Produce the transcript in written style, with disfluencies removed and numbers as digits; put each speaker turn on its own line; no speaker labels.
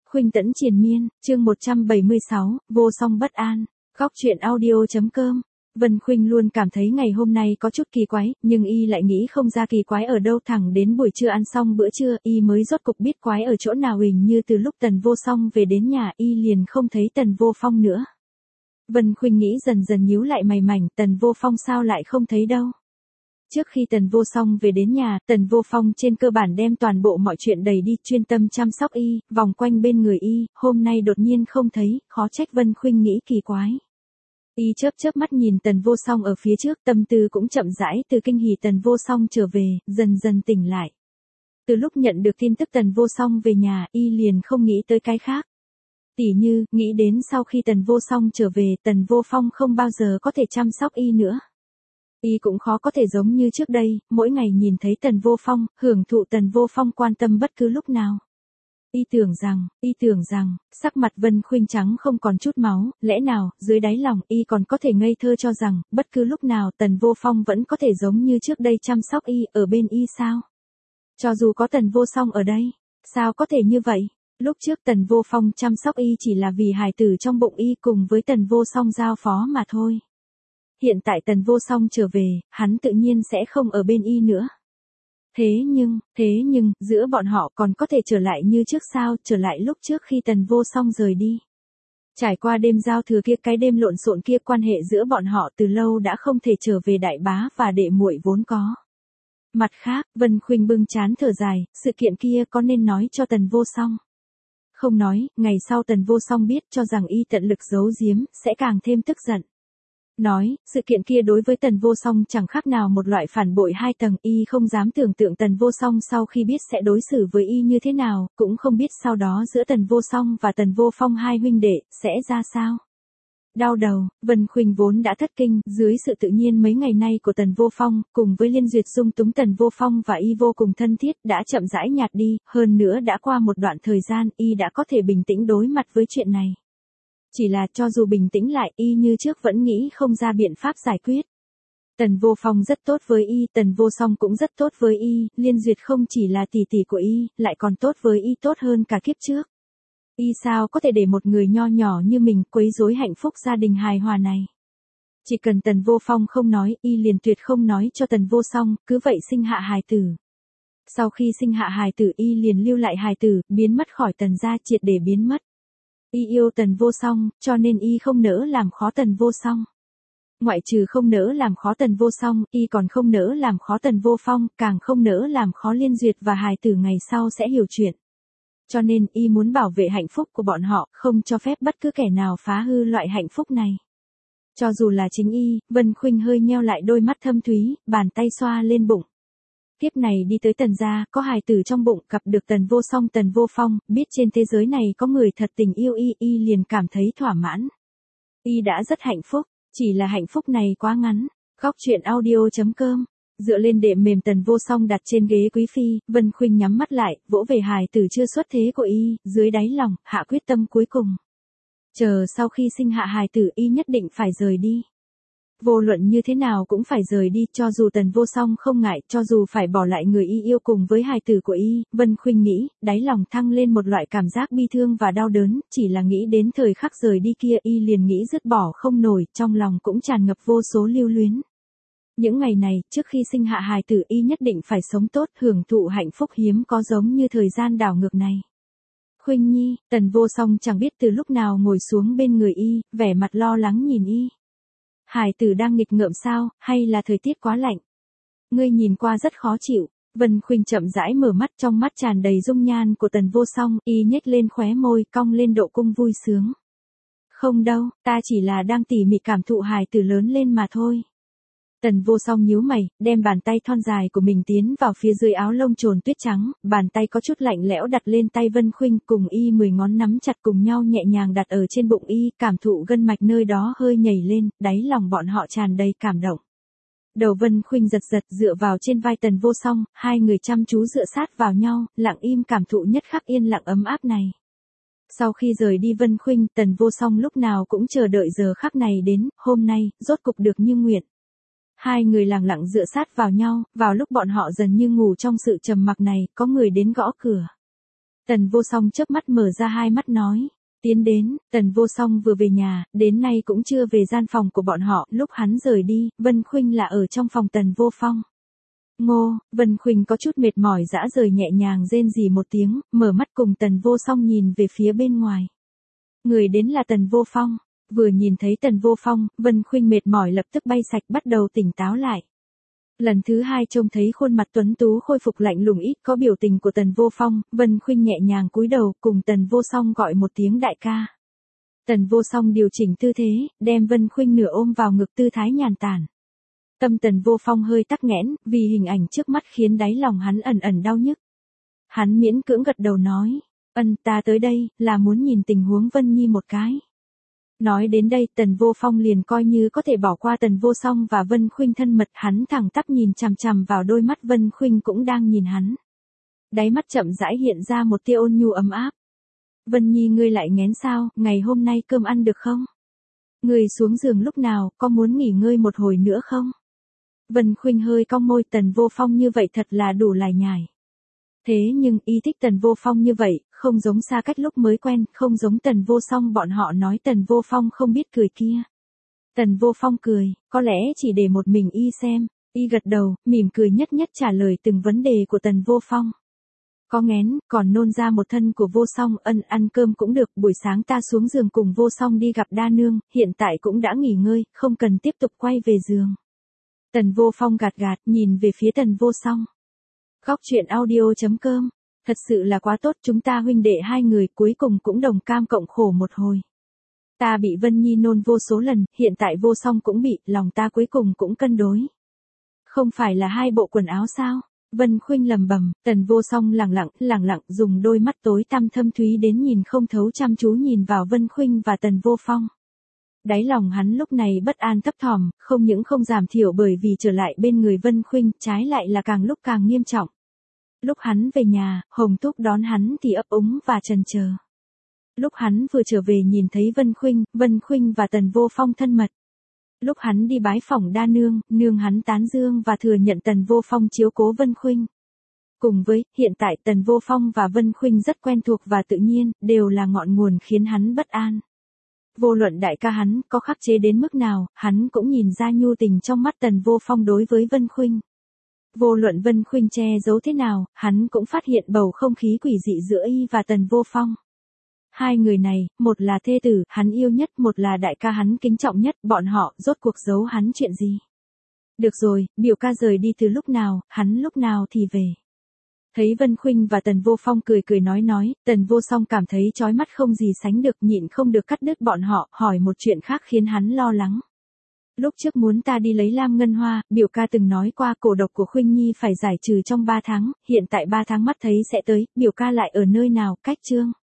Khuynh Tẫn triền miên, chương 176, vô song bất an. Góc truyện audio.com. Vân Khuynh luôn cảm thấy ngày hôm nay có chút kỳ quái, nhưng y lại nghĩ không ra kỳ quái ở đâu, thẳng đến buổi trưa ăn xong bữa trưa, y mới rốt cục biết quái ở chỗ nào. Hình như từ lúc Tần Vô Song về đến nhà, y liền không thấy Tần Vô Phong nữa. Vân Khuynh nghĩ dần dần nhíu lại mày mảnh, Tần Vô Phong sao lại không thấy đâu. Trước khi Tần Vô Song về đến nhà, Tần Vô Phong trên cơ bản đem toàn bộ mọi chuyện đẩy đi, chuyên tâm chăm sóc y, vòng quanh bên người y, hôm nay đột nhiên không thấy, khó trách Vân Khuynh nghĩ kỳ quái. Y chớp chớp mắt nhìn Tần Vô Song ở phía trước, tâm tư cũng chậm rãi từ kinh hỉ Tần Vô Song trở về, dần dần tỉnh lại. Từ lúc nhận được tin tức Tần Vô Song về nhà, y liền không nghĩ tới cái khác. Tỉ như, nghĩ đến sau khi Tần Vô Song trở về, Tần Vô Phong không bao giờ có thể chăm sóc y nữa. Y cũng khó có thể giống như trước đây, mỗi ngày nhìn thấy Tần Vô Phong, hưởng thụ Tần Vô Phong quan tâm bất cứ lúc nào. Y tưởng rằng, sắc mặt Vân Khuynh trắng không còn chút máu, lẽ nào, dưới đáy lòng, y còn có thể ngây thơ cho rằng, bất cứ lúc nào Tần Vô Phong vẫn có thể giống như trước đây chăm sóc y, ở bên y sao? Cho dù có Tần Vô Song ở đây, sao có thể như vậy? Lúc trước Tần Vô Phong chăm sóc y chỉ là vì hài tử trong bụng y cùng với Tần Vô Song giao phó mà thôi. Hiện tại Tần Vô Song trở về, hắn tự nhiên sẽ không ở bên y nữa. Thế nhưng, giữa bọn họ còn có thể trở lại như trước sao, trở lại lúc trước khi Tần Vô Song rời đi. Trải qua đêm giao thừa kia, cái đêm lộn xộn kia, quan hệ giữa bọn họ từ lâu đã không thể trở về đại bá và đệ muội vốn có. Mặt khác, Vân Khuynh bưng trán thở dài, sự kiện kia có nên nói cho Tần Vô Song? Không nói, ngày sau Tần Vô Song biết cho rằng y tận lực giấu giếm, sẽ càng thêm tức giận. Nói, sự kiện kia đối với Tần Vô Song chẳng khác nào một loại phản bội hai tầng, y không dám tưởng tượng Tần Vô Song sau khi biết sẽ đối xử với y như thế nào, cũng không biết sau đó giữa Tần Vô Song và Tần Vô Phong hai huynh đệ, sẽ ra sao. Đau đầu, Vân Khuynh vốn đã thất kinh, dưới sự tự nhiên mấy ngày nay của Tần Vô Phong, cùng với Liên Duyệt dung túng Tần Vô Phong và y vô cùng thân thiết, đã chậm rãi nhạt đi, hơn nữa đã qua một đoạn thời gian, y đã có thể bình tĩnh đối mặt với chuyện này. Chỉ là cho dù bình tĩnh lại, y như trước vẫn nghĩ không ra biện pháp giải quyết. Tần Vô Phong rất tốt với y, Tần Vô Song cũng rất tốt với y, Liên Duyệt không chỉ là tỷ tỷ của y, lại còn tốt với y tốt hơn cả kiếp trước. Y sao có thể để một người nho nhỏ như mình quấy rối hạnh phúc gia đình hài hòa này. Chỉ cần Tần Vô Phong không nói, y liền tuyệt không nói cho Tần Vô Song, cứ vậy sinh hạ hài tử. Sau khi sinh hạ hài tử, y liền lưu lại hài tử, biến mất khỏi Tần gia, triệt để biến mất. Y yêu Tần Vô Song, cho nên y không nỡ làm khó Tần Vô Song. Ngoại trừ không nỡ làm khó Tần Vô Song, y còn không nỡ làm khó Tần Vô Phong, càng không nỡ làm khó Liên Duyệt và hài tử ngày sau sẽ hiểu chuyện. Cho nên y muốn bảo vệ hạnh phúc của bọn họ, không cho phép bất cứ kẻ nào phá hư loại hạnh phúc này. Cho dù là chính y, Vân Khuynh hơi nheo lại đôi mắt thâm thúy, bàn tay xoa lên bụng. Kiếp này đi tới Tần gia, có hài tử trong bụng, gặp được Tần Vô Song Tần Vô Phong, biết trên thế giới này có người thật tình yêu y, y liền cảm thấy thỏa mãn. Y đã rất hạnh phúc, chỉ là hạnh phúc này quá ngắn. Góc truyện audio.com. Dựa lên đệm mềm Tần Vô Song đặt trên ghế quý phi, Vân Khuynh nhắm mắt lại, vỗ về hài tử chưa xuất thế của y, dưới đáy lòng, hạ quyết tâm cuối cùng. Chờ sau khi sinh hạ hài tử, y nhất định phải rời đi. Vô luận như thế nào cũng phải rời đi, cho dù Tần Vô Song không ngại, cho dù phải bỏ lại người y yêu cùng với hài tử của y, Vân Khuynh nghĩ, đáy lòng thăng lên một loại cảm giác bi thương và đau đớn, chỉ là nghĩ đến thời khắc rời đi kia y liền nghĩ dứt bỏ không nổi, trong lòng cũng tràn ngập vô số lưu luyến. Những ngày này, trước khi sinh hạ hài tử y nhất định phải sống tốt, hưởng thụ hạnh phúc hiếm có giống như thời gian đảo ngược này. Khuynh Nhi, Tần Vô Song chẳng biết từ lúc nào ngồi xuống bên người y, vẻ mặt lo lắng nhìn y. Hài tử đang nghịch ngợm sao, hay là thời tiết quá lạnh? Ngươi nhìn qua rất khó chịu. Vân Khuynh chậm rãi mở mắt, trong mắt tràn đầy dung nhan của Tần Vô Song, y nhếch lên khóe môi, cong lên độ cung vui sướng. Không đâu, ta chỉ là đang tỉ mỉ cảm thụ hài tử lớn lên mà thôi. Tần Vô Song nhíu mày, đem bàn tay thon dài của mình tiến vào phía dưới áo lông trồn tuyết trắng, bàn tay có chút lạnh lẽo đặt lên tay Vân Khuynh, cùng y 10 ngón nắm chặt cùng nhau nhẹ nhàng đặt ở trên bụng y, cảm thụ gân mạch nơi đó hơi nhảy lên, đáy lòng bọn họ tràn đầy cảm động. Đầu Vân Khuynh giật giật dựa vào trên vai Tần Vô Song, hai người chăm chú dựa sát vào nhau, lặng im cảm thụ nhất khắc yên lặng ấm áp này. Sau khi rời đi Vân Khuynh, Tần Vô Song lúc nào cũng chờ đợi giờ khắc này đến, hôm nay, rốt cục được như nguyện. Hai người lặng lặng dựa sát vào nhau, vào lúc bọn họ dần như ngủ trong sự trầm mặc này, có người đến gõ cửa. Tần Vô Song chớp mắt mở ra hai mắt nói. Tiến đến, Tần Vô Song vừa về nhà, đến nay cũng chưa về gian phòng của bọn họ, lúc hắn rời đi, Vân Khuynh là ở trong phòng Tần Vô Phong. Ngô, Vân Khuynh có chút mệt mỏi dã rời nhẹ nhàng rên rỉ một tiếng, mở mắt cùng Tần Vô Song nhìn về phía bên ngoài. Người đến là Tần Vô Phong, vừa nhìn thấy Tần Vô Phong, Vân Khuynh mệt mỏi lập tức bay sạch bắt đầu tỉnh táo lại. Lần thứ hai trông thấy khuôn mặt tuấn tú khôi phục lạnh lùng ít có biểu tình của Tần Vô Phong, Vân Khuynh nhẹ nhàng cúi đầu cùng Tần Vô Song gọi một tiếng đại ca. Tần Vô Song điều chỉnh tư thế, đem Vân Khuynh nửa ôm vào ngực tư thái nhàn tản. Tâm Tần Vô Phong hơi tắc nghẽn, vì hình ảnh trước mắt khiến đáy lòng hắn ẩn ẩn đau nhức. Hắn miễn cưỡng gật đầu nói, ta tới đây, là muốn nhìn tình huống Vân Nhi một cái. Nói đến đây Tần Vô Phong liền coi như có thể bỏ qua Tần Vô Song và Vân Khuynh thân mật, hắn thẳng tắp nhìn chằm chằm vào đôi mắt Vân Khuynh cũng đang nhìn hắn. Đáy mắt chậm rãi hiện ra một tia ôn nhu ấm áp. Vân Nhi ngươi lại nghén sao, ngày hôm nay cơm ăn được không? Ngươi xuống giường lúc nào, có muốn nghỉ ngơi một hồi nữa không? Vân Khuynh hơi cong môi, Tần Vô Phong như vậy thật là đủ lải nhải. Thế nhưng y thích Tần Vô Phong như vậy, không giống xa cách lúc mới quen, không giống Tần Vô Song bọn họ nói Tần Vô Phong không biết cười kia. Tần Vô Phong cười, có lẽ chỉ để một mình y xem, y gật đầu, mỉm cười nhất nhất trả lời từng vấn đề của Tần Vô Phong. Có nghén, còn nôn ra một thân của Vô Song, ăn cơm cũng được, buổi sáng ta xuống giường cùng Vô Song đi gặp Đa Nương, hiện tại cũng đã nghỉ ngơi, không cần tiếp tục quay về giường. Tần Vô Phong gạt gạt, nhìn về phía Tần Vô Song. Góc truyện audio.com, thật sự là quá tốt, chúng ta huynh đệ hai người cuối cùng cũng đồng cam cộng khổ một hồi. Ta bị Vân Nhi nôn vô số lần, hiện tại Vô Song cũng bị, lòng ta cuối cùng cũng cân đối. Không phải là hai bộ quần áo sao? Vân Khuynh lẩm bẩm, Tần Vô Song lẳng lặng dùng đôi mắt tối tăm thâm thúy đến nhìn không thấu chăm chú nhìn vào Vân Khuynh và Tần Vô Phong. Đáy lòng hắn lúc này bất an thấp thỏm, không những không giảm thiểu bởi vì trở lại bên người Vân Khuynh, trái lại là càng lúc càng nghiêm trọng. Lúc hắn về nhà, Hồng Thúc đón hắn thì ấp úng và chần chờ. Lúc hắn vừa trở về nhìn thấy Vân Khuynh và Tần Vô Phong thân mật. Lúc hắn đi bái phỏng Đa Nương, nương hắn tán dương và thừa nhận Tần Vô Phong chiếu cố Vân Khuynh. Cùng với, hiện tại Tần Vô Phong và Vân Khuynh rất quen thuộc và tự nhiên, đều là ngọn nguồn khiến hắn bất an. Vô luận đại ca hắn có khắc chế đến mức nào, hắn cũng nhìn ra nhu tình trong mắt Tần Vô Phong đối với Vân Khuynh. Vô luận Vân Khuynh che giấu thế nào, hắn cũng phát hiện bầu không khí quỷ dị giữa y và Tần Vô Phong. Hai người này, một là thê tử, hắn yêu nhất, một là đại ca hắn kính trọng nhất, bọn họ, rốt cuộc giấu hắn chuyện gì? Được rồi, biểu ca rời đi từ lúc nào, hắn lúc nào thì về. Thấy Vân Khuynh và Tần Vô Phong cười nói, Tần Vô Song cảm thấy chói mắt không gì sánh được, nhịn không được cắt đứt bọn họ, hỏi một chuyện khác khiến hắn lo lắng. Lúc trước muốn ta đi lấy Lam Ngân Hoa, biểu ca từng nói qua cổ độc của Khuynh Nhi phải giải trừ trong 3 tháng, hiện tại 3 tháng mắt thấy sẽ tới, biểu ca lại ở nơi nào, cách Trương